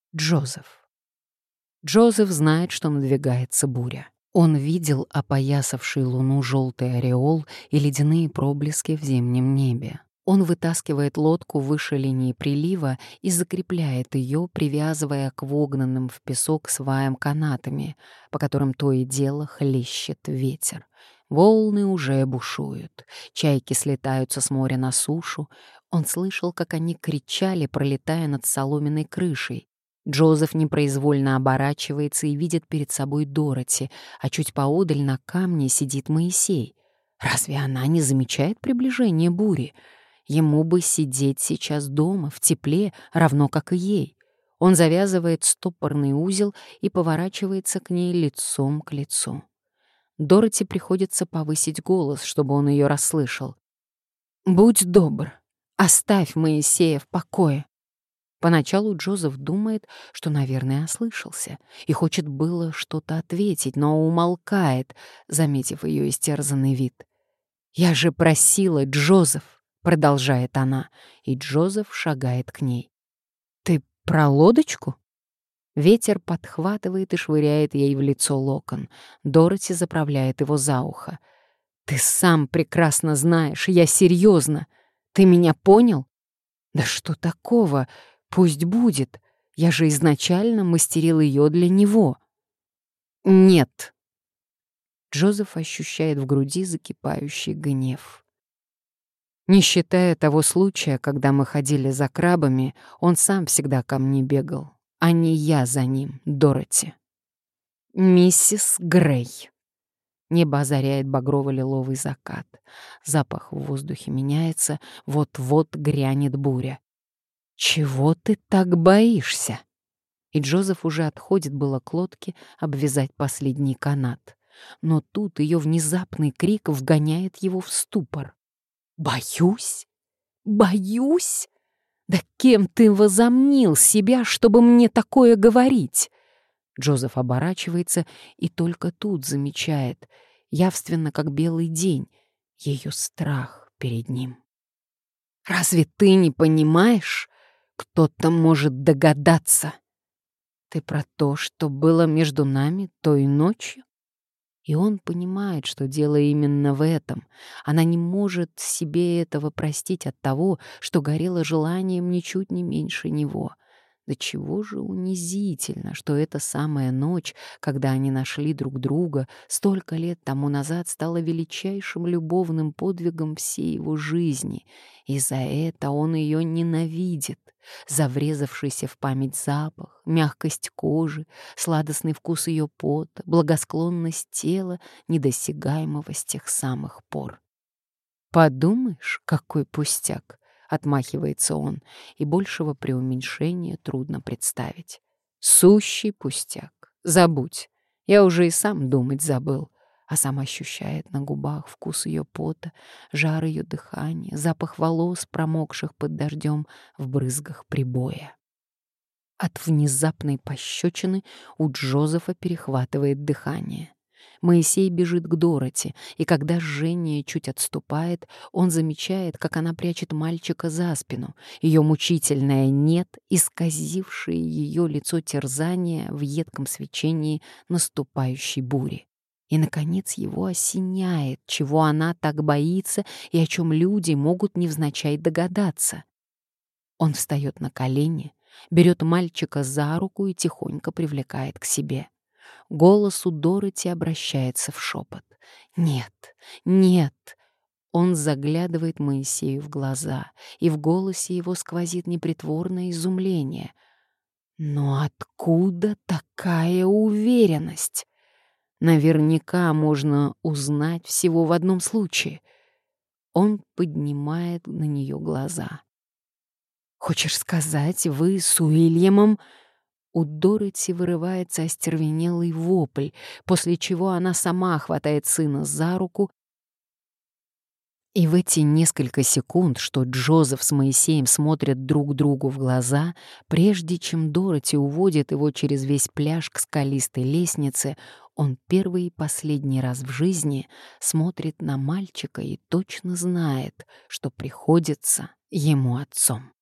Джозеф. Джозеф знает, что надвигается буря. Он видел опоясавший луну желтый ореол и ледяные проблески в зимнем небе. Он вытаскивает лодку выше линии прилива и закрепляет ее, привязывая к вогнанным в песок сваям канатами, по которым то и дело хлещет ветер. Волны уже бушуют, чайки слетаются с моря на сушу. Он слышал, как они кричали, пролетая над соломенной крышей. Джозеф непроизвольно оборачивается и видит перед собой Дороти, а чуть поодаль на камне сидит Моисей. Разве она не замечает приближение бури? Ему бы сидеть сейчас дома, в тепле, равно как и ей. Он завязывает стопорный узел и поворачивается к ней лицом к лицу. Дороти приходится повысить голос, чтобы он ее расслышал. «Будь добр, оставь Моисея в покое». Поначалу Джозеф думает, что, наверное, ослышался, и хочет было что-то ответить, но умолкает, заметив ее истерзанный вид. «Я же просила, Джозеф!» — продолжает она, и Джозеф шагает к ней. «Ты про лодочку?» Ветер подхватывает и швыряет ей в лицо локон. Дороти заправляет его за ухо. «Ты сам прекрасно знаешь, я серьезно. Ты меня понял?» «Да что такого? Пусть будет. Я же изначально мастерил ее для него». «Нет». Джозеф ощущает в груди закипающий гнев. Не считая того случая, когда мы ходили за крабами, он сам всегда ко мне бегал, а не я за ним, Дороти. «Миссис Грей». Небо озаряет багрово-лиловый закат. Запах в воздухе меняется, вот-вот грянет буря. «Чего ты так боишься?» И Джозеф уже отходит было к лодке обвязать последний канат. Но тут ее внезапный крик вгоняет его в ступор. «Боюсь? Боюсь? Да кем ты возомнил себя, чтобы мне такое говорить?» Джозеф оборачивается и только тут замечает, явственно как белый день, ее страх перед ним. «Разве ты не понимаешь? Кто-то может догадаться. Ты про то, что было между нами той ночью?» И он понимает, что дело именно в этом. Она не может себе этого простить от того, что горело желанием ничуть не меньше него. Да чего же унизительно, что эта самая ночь, когда они нашли друг друга, столько лет тому назад стала величайшим любовным подвигом всей его жизни. И за это он ее ненавидит. За врезавшийся в память запах, мягкость кожи, сладостный вкус ее пота, благосклонность тела, недосягаемого с тех самых пор. «Подумаешь, какой пустяк!» — отмахивается он, и большего преуменьшения трудно представить. «Сущий пустяк! Забудь! Я уже и сам думать забыл!» А сам ощущает на губах вкус ее пота, жар ее дыхания, запах волос, промокших под дождем в брызгах прибоя. От внезапной пощечины у Джозефа перехватывает дыхание. Моисей бежит к Дороти, и когда жжение чуть отступает, он замечает, как она прячет мальчика за спину, ее мучительное «нет», исказившее ее лицо терзания в едком свечении наступающей бури. И, наконец, его осеняет, чего она так боится и о чем люди могут невзначай догадаться. Он встает на колени, берет мальчика за руку и тихонько привлекает к себе. Голос у Дороти обращается в шепот. «Нет, нет!» Он заглядывает Моисею в глаза, и в голосе его сквозит непритворное изумление. Но откуда такая уверенность? Наверняка можно узнать всего в одном случае. Он поднимает на нее глаза. «Хочешь сказать, вы с Уильямом...» У Дороти вырывается остервенелый вопль, после чего она сама хватает сына за руку, и в эти несколько секунд, что Джозеф с Моисеем смотрят друг другу в глаза, прежде чем Дороти уводит его через весь пляж к скалистой лестнице, он первый и последний раз в жизни смотрит на мальчика и точно знает, что приходится ему отцом.